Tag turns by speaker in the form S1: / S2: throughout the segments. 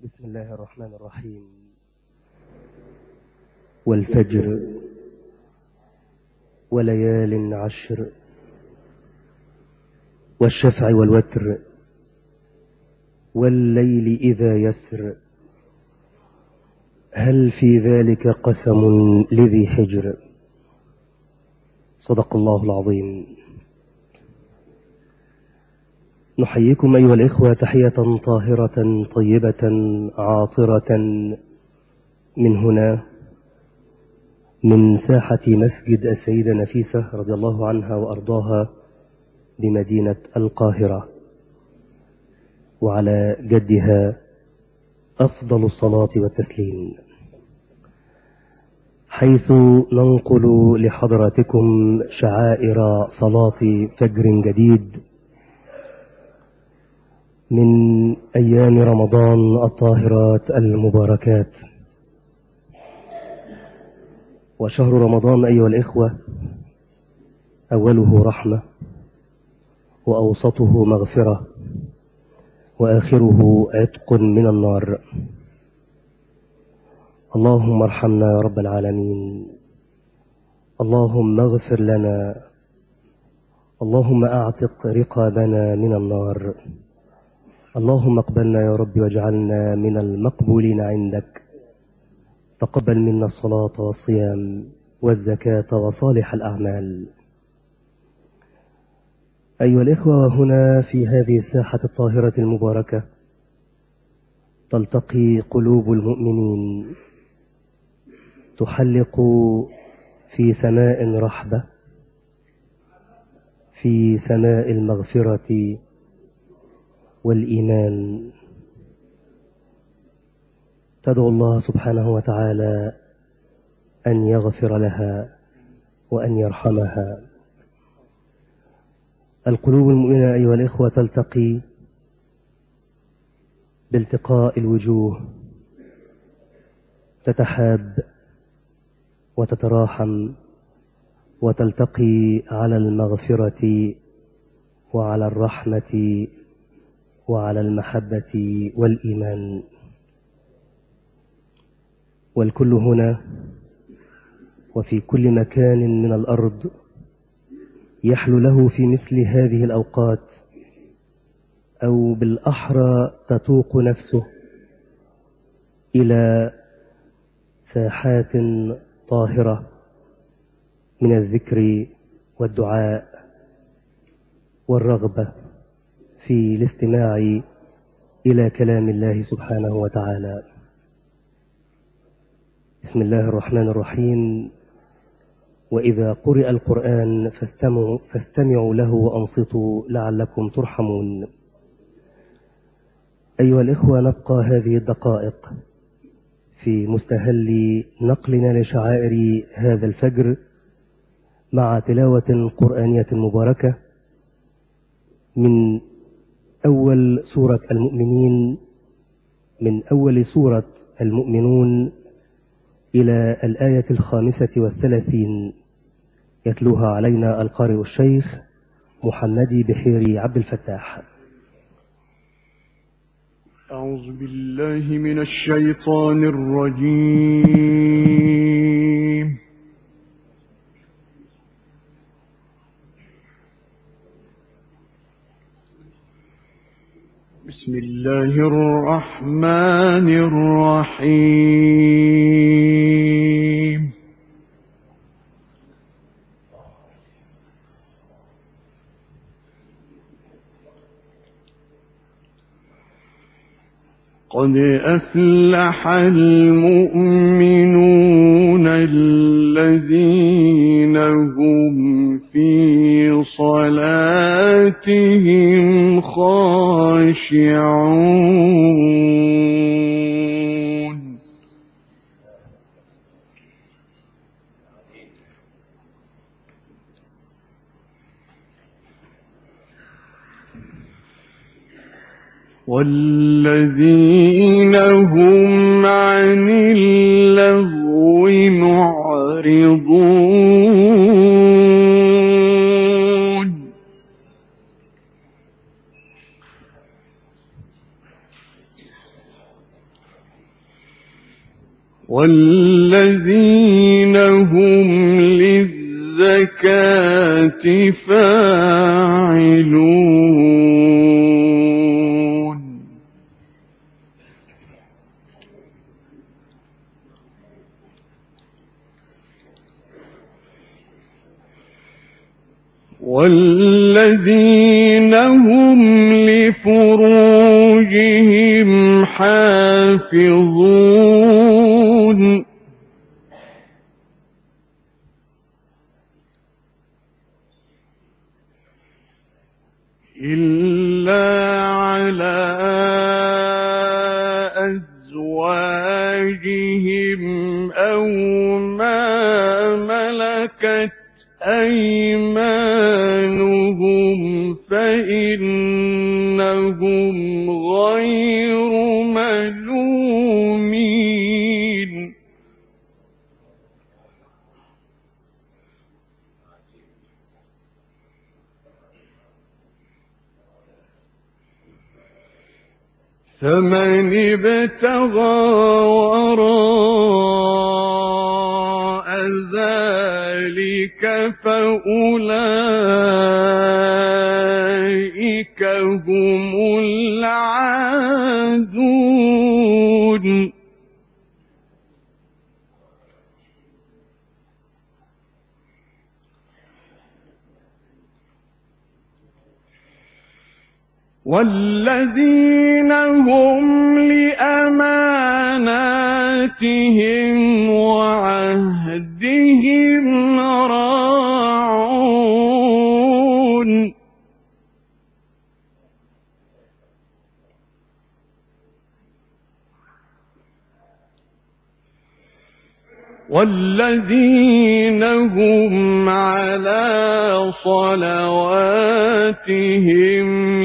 S1: بسم الله الرحمن الرحيم. والفجر وليال عشر والشفع والوتر والليل إذا يسر هل في ذلك قسم لذي حجر. صدق الله العظيم. نحييكم أيها الإخوة تحية طاهرة طيبة عاطرة من هنا من ساحة مسجد السيدة نفيسة رضي الله عنها وأرضاها بمدينة القاهرة، وعلى جدها أفضل الصلاة والتسليم، حيث ننقل لحضراتكم شعائر صلاة فجر جديد من أيام رمضان الطاهرات المباركات. وشهر رمضان أيها الإخوة أوله رحمة، وأوسطه مغفرة، وآخره عتق من النار. اللهم ارحمنا يا رب العالمين، اللهم اغفر لنا، اللهم أعتق رقابنا من النار، اللهم اقبلنا يا رب واجعلنا من المقبولين عندك. تقبل منا الصلاة والصيام والزكاة وصالح الأعمال. أيها الإخوة، هنا في هذه الساحة الطاهرة المباركة تلتقي قلوب المؤمنين، تحلق في سماء رحبة، في سماء المغفرة والإيمان، تدعو الله سبحانه وتعالى أن يغفر لها وأن يرحمها. القلوب المؤمنة أيها الإخوة تلتقي بالتقاء الوجوه، تتحاب وتتراحم وتلتقي على المغفرة وعلى الرحمة وعلى المحبة والإيمان. والكل هنا وفي كل مكان من الأرض يحلو له في مثل هذه الأوقات، أو بالأحرى تتوق نفسه إلى ساحات طاهرة من الذكر والدعاء والرغبة في الاستماع إلى كلام الله سبحانه وتعالى. بسم الله الرحمن الرحيم. وإذا قرئ القرآن فاستمعوا له وأنصتوا لعلكم ترحمون. أيها الإخوة، نبقى هذه الدقائق في مستهل نقلنا لشعائر هذا الفجر مع تلاوة قرآنية مباركة من أول سورة المؤمنين، من أول سورة المؤمنون إلى الآية 35، يتلوها علينا القارئ الشيخ محمد بحيري عبد الفتاح.
S2: أعوذ بالله من الشيطان الرجيم. بسم الله الرحمن الرحيم. قد أفلح المؤمنون الذين هم في صلاتهم خاشعون. والذين هم عن اللغو معرضون. والذين هم للزكاة فاعلون والذين هم لفروجهم حافظون إلا على أزواجهم أو ما ملكت أيمانهم فإنهم غير ملومين فمن ابتغى وراء ذلك فأولئك هم العادون والذين هم لأماناتهم وعهدهم راعون والذين هم على صلواتهم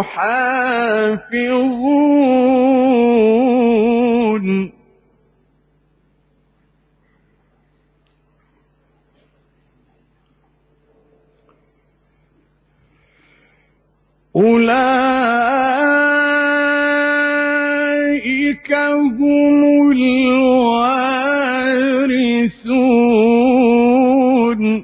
S2: يحافظون أولئك هم الوارثون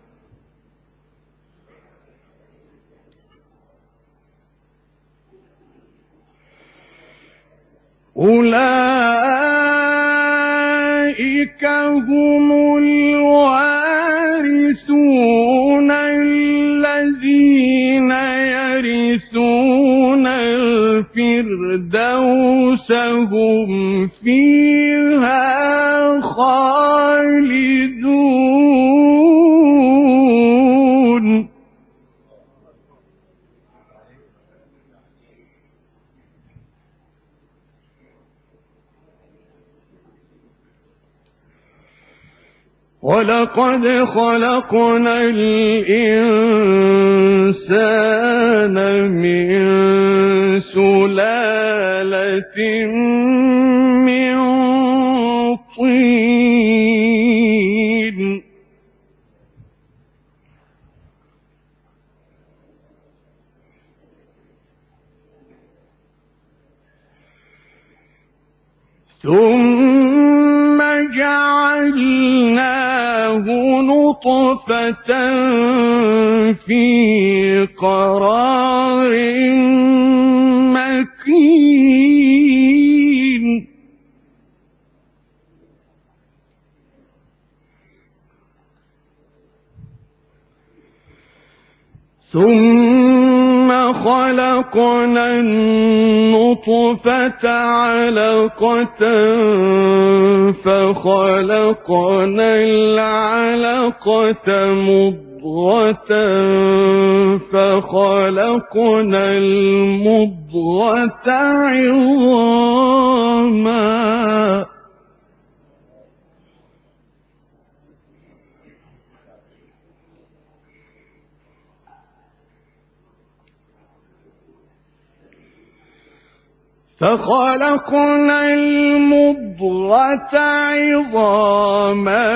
S2: أولئك هم الوارثون الذين يرثون الفردوس هم فيها خالدون ولقد خلقنا الإنسان من سلالة من طين ثم جعلناه نطفة في قرار مكين ثم خلقنا النطفة علقة فخلقنا العلقة مضغة فخلقنا المضغة عظاما فخلقنا المضغة عظاما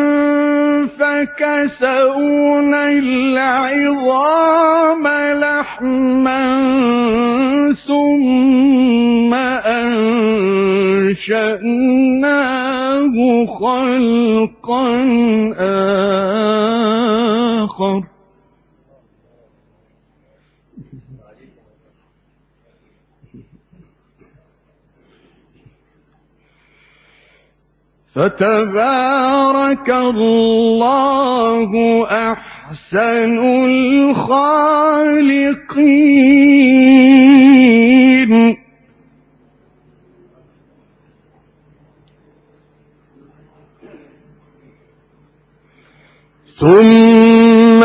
S2: فكسونا العظام لحما ثم أنشأناه خلقا آخر فتبارك الله أحسن الخالقين. ثم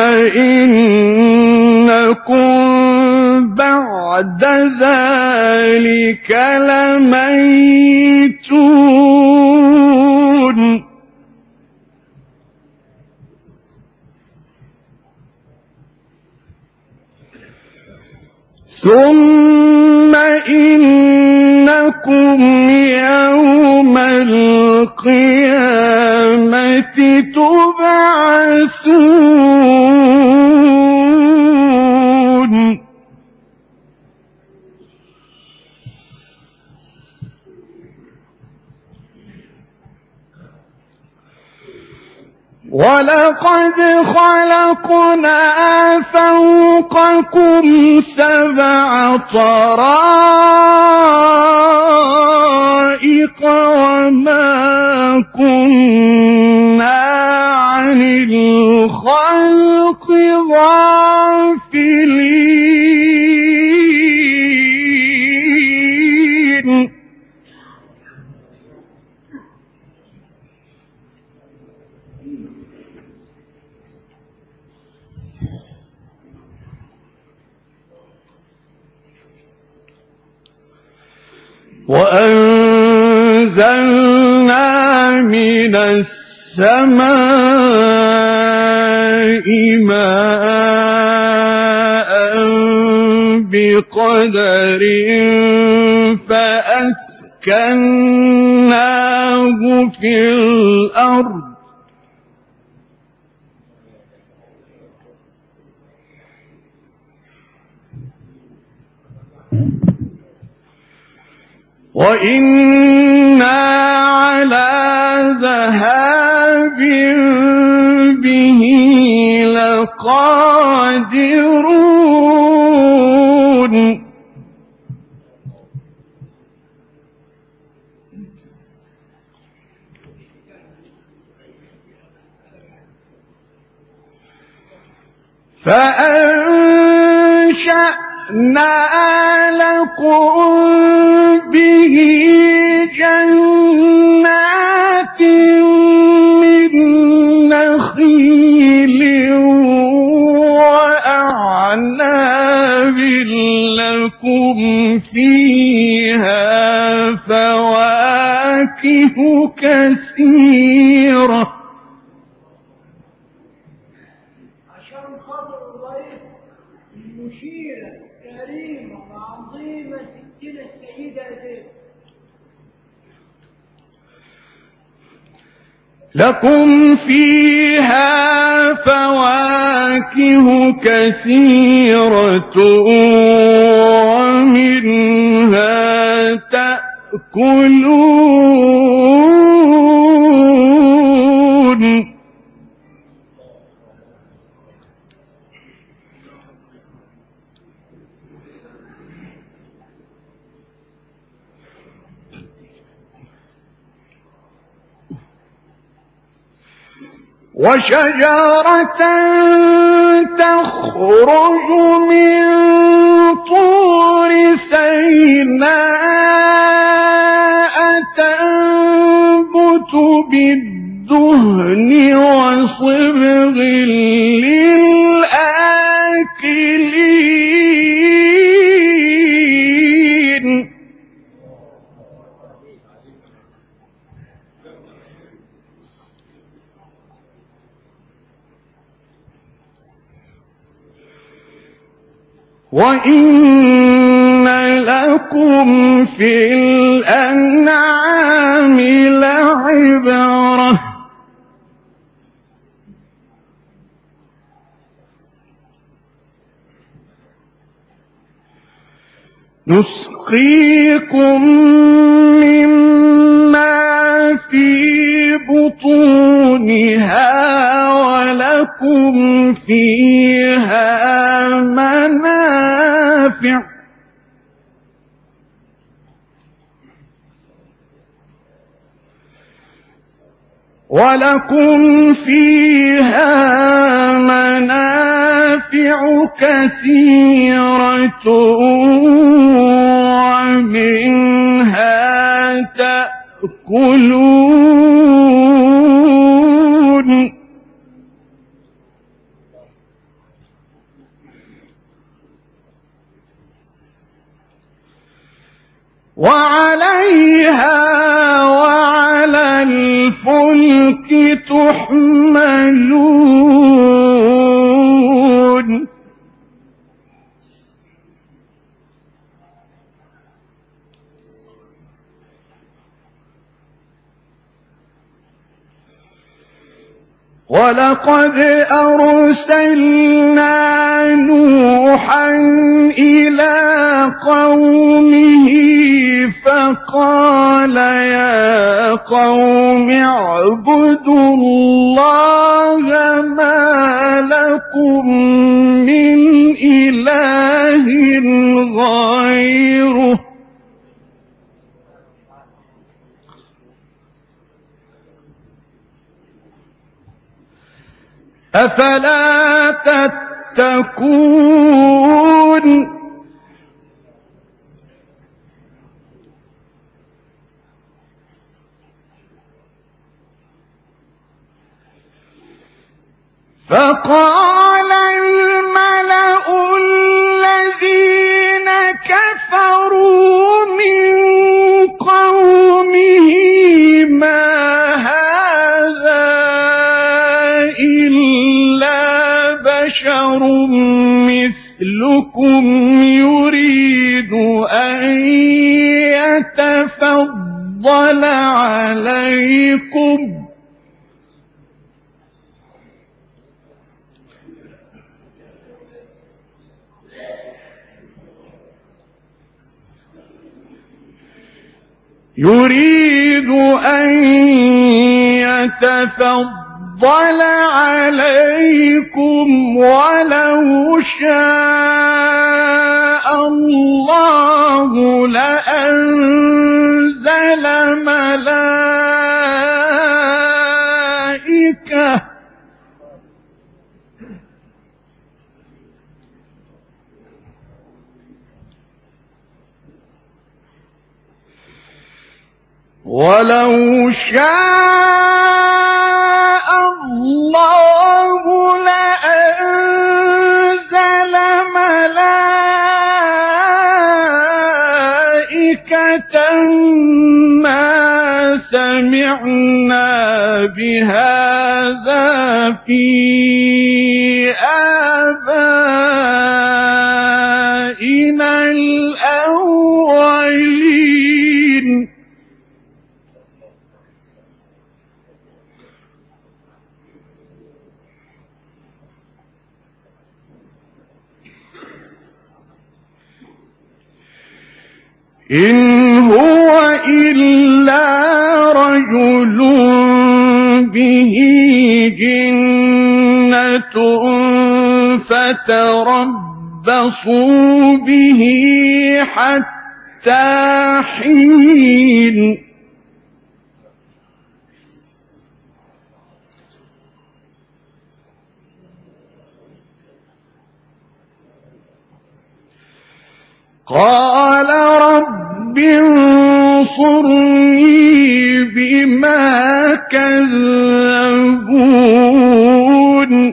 S2: إنكم بعد ذلك لميتون. ثم إنكم يوم القيامة تبعثون. ولقد خلقنا فوقكم 7 طرائق وما كنا عن الخلق غافلين. وأنزلنا من السماء ماء بقدر فأسكناه في الأرض وإنا على ذهاب به لقادرون. فأنشأنا لكم به جنات من نخيل وأعناب لكم فيها فواكه كثيرة.
S3: عشان خاطر الرئيس المشيرة كريمة وعظيمة ستنا السيدة زينب
S2: لكم فيها فواكه كثيرة ومنها تأكلون. وشجرة تخرج من طور سيناء تنبت بالدهن وصبغ للآكلين. وإن لكم في الأنعام لعبرة نسقيكم مما في بطونها ولكم فيها منافع كثيرة ومنها تأكلون وعليها وعلى الفلك تحملون ولقد أرسلنا نوحا إلى قومه فقال يا قوم اعبدوا الله ما لكم من إله غيره أفلا تتقون فقال الملأ الذين كفروا من قومه ما هذا إلا بشر مثلكم يريد أن يتفضل عليكم ولو شاء الله لأنزل ملائكة ولو شاء الله لأنزل ملائكة ما سمعنا بهذا في آبائنا الأولين إن هو إلا رجل به جنة فتربصوا به حتى حين قال رب انصرني بما كذبون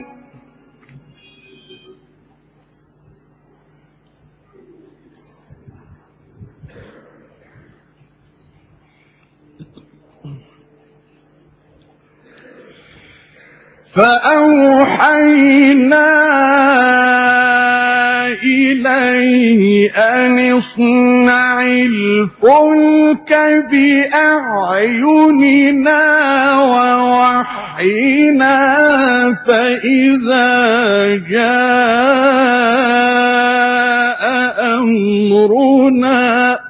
S2: فأوحينا إليه أن اصنع الفلك بأعيننا ووحينا فإذا جاء أمرنا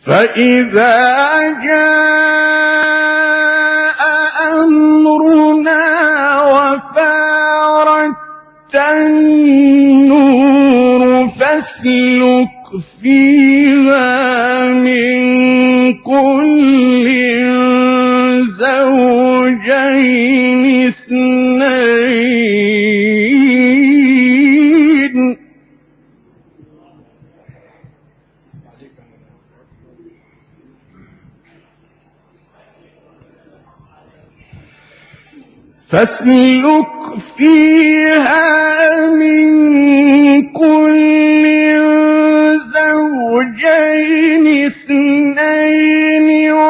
S2: فإذا جاء أمرنا وفارت النور فاسلك فيها من كل زوجين اثنين فاسلك فيها من كل زوجين اثنين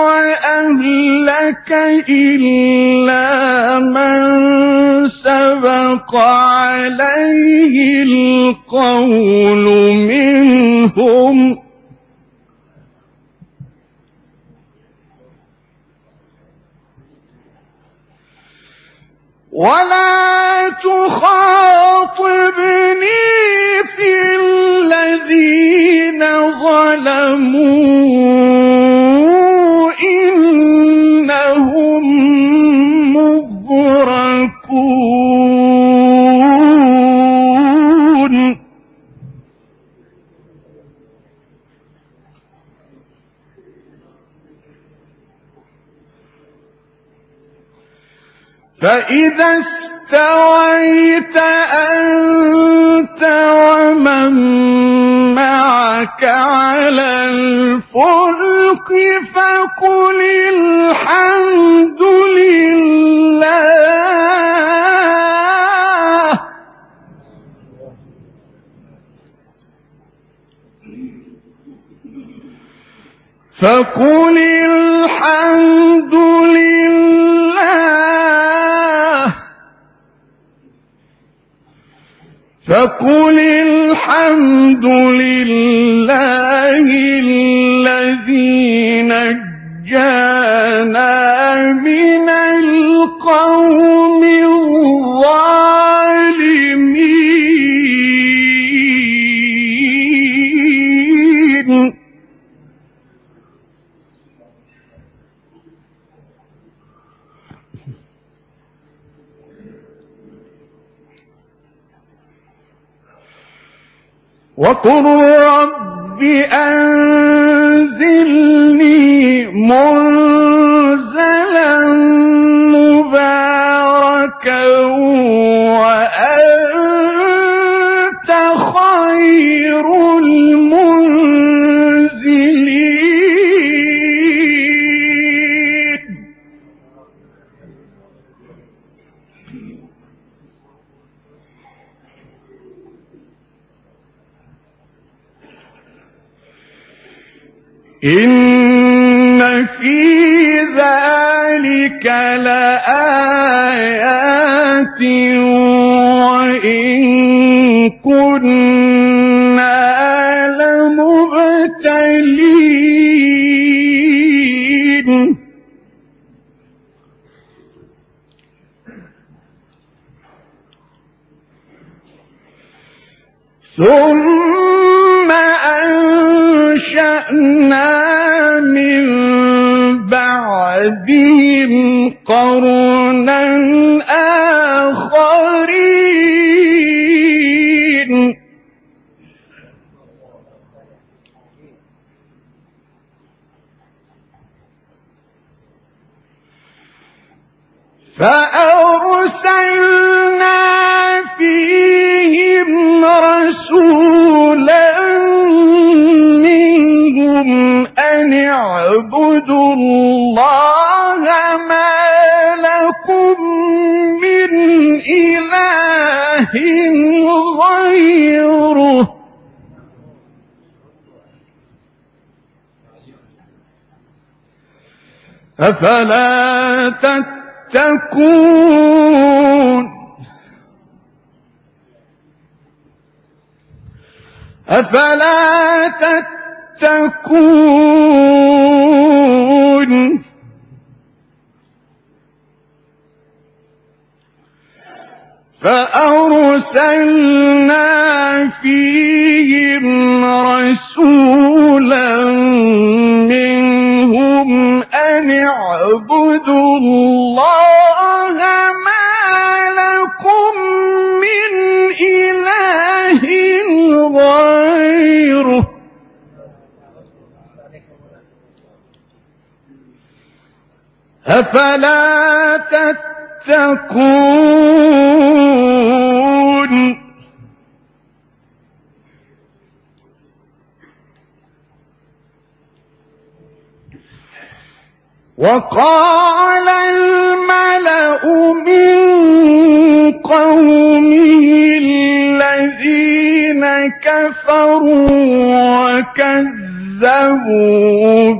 S2: وأهلك إلا من سبق عليه القول منهم ولا تخاطبني في الذين ظلموا إنهم مغرقون فإذا استويت أنت ومن معك على الفلك فقل الحمد لله فقل الحمد لله فقل الحمد لله الذي نجانا من القوم الظالمين وقل رب أنزلني منزلا مباركا وأنت خير المنزلين إن في ذلك لآيات وإن كنا لمبتلين ثم أنشأنا من بعدهم قرنا آخرين فأرسلنا فيهم رسولا منهم أن اعبدوا الله ما لكم من إله غيره أفلا تتقون أفلا تتقون فأرسلنا فيهم رسولا منهم أن اعبدوا الله ما لكم من إله غيره أفلا تتقون. وقال الملأ من قومه الذين كفروا وكذبوا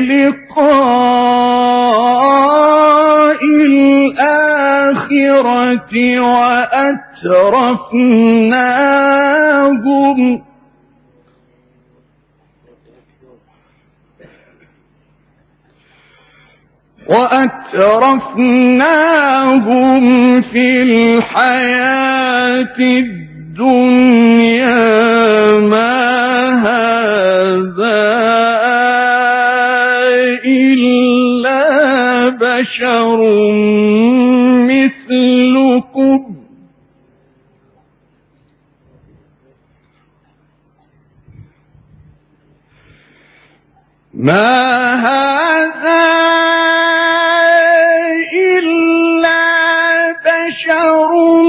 S2: بلقاء الآخرة وأترفناهم في الحياة الدنيا ما هذا إلا بشر مثلكم ما هذا إلا بشر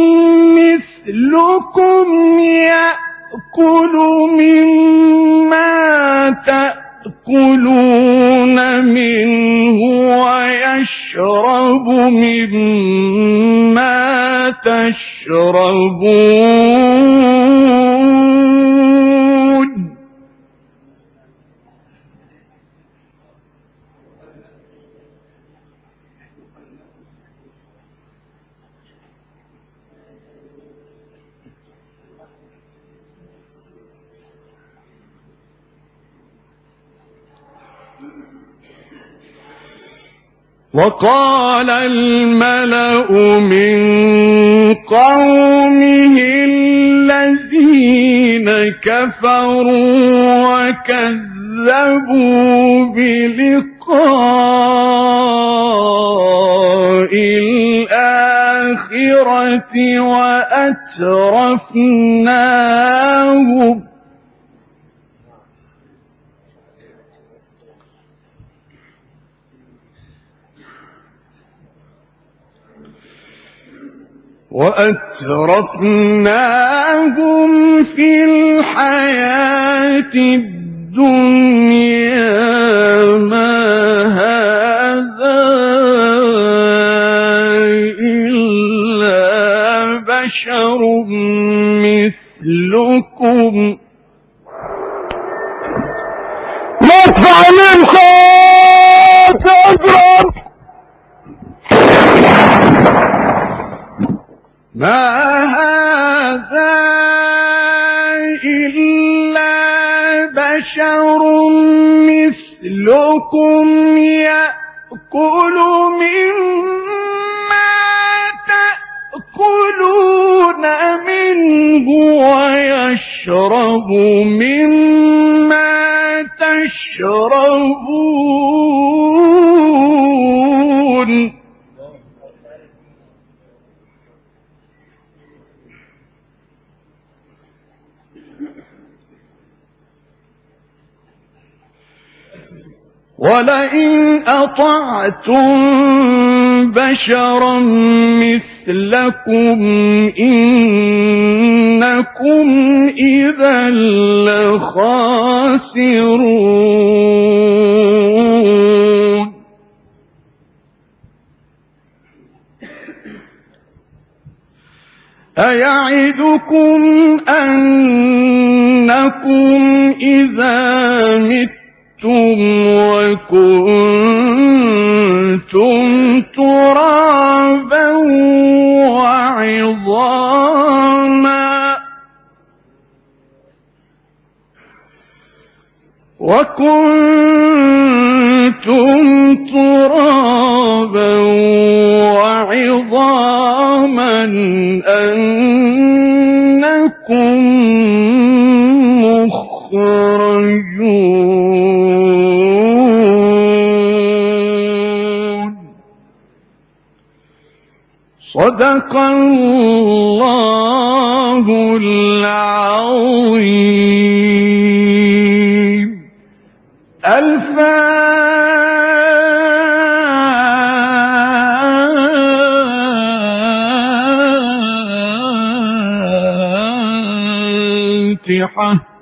S2: مثلكم يأكل مما تأكلون منه ويشرب مما تشربون وقال الملأ من قومه الذين كفروا وكذبوا بلقاء الآخرة وأترفناهم في الحياة الدنيا ما هذا إلا بشر مثلكم
S4: يدفع الإنسان أجرا
S2: ما هذا إلا بشر مثلكم يأكل مما تأكلون منه ويشرب مما تشربون ولئن أطعتم بشرا مثلكم إنكم إذا لخاسرون أيعدكم أنكم إذا متم وكنتم ترابا وعظاما وعظاما كراما أنكم مخرجون. صدق الله العظيم. الفاتحة.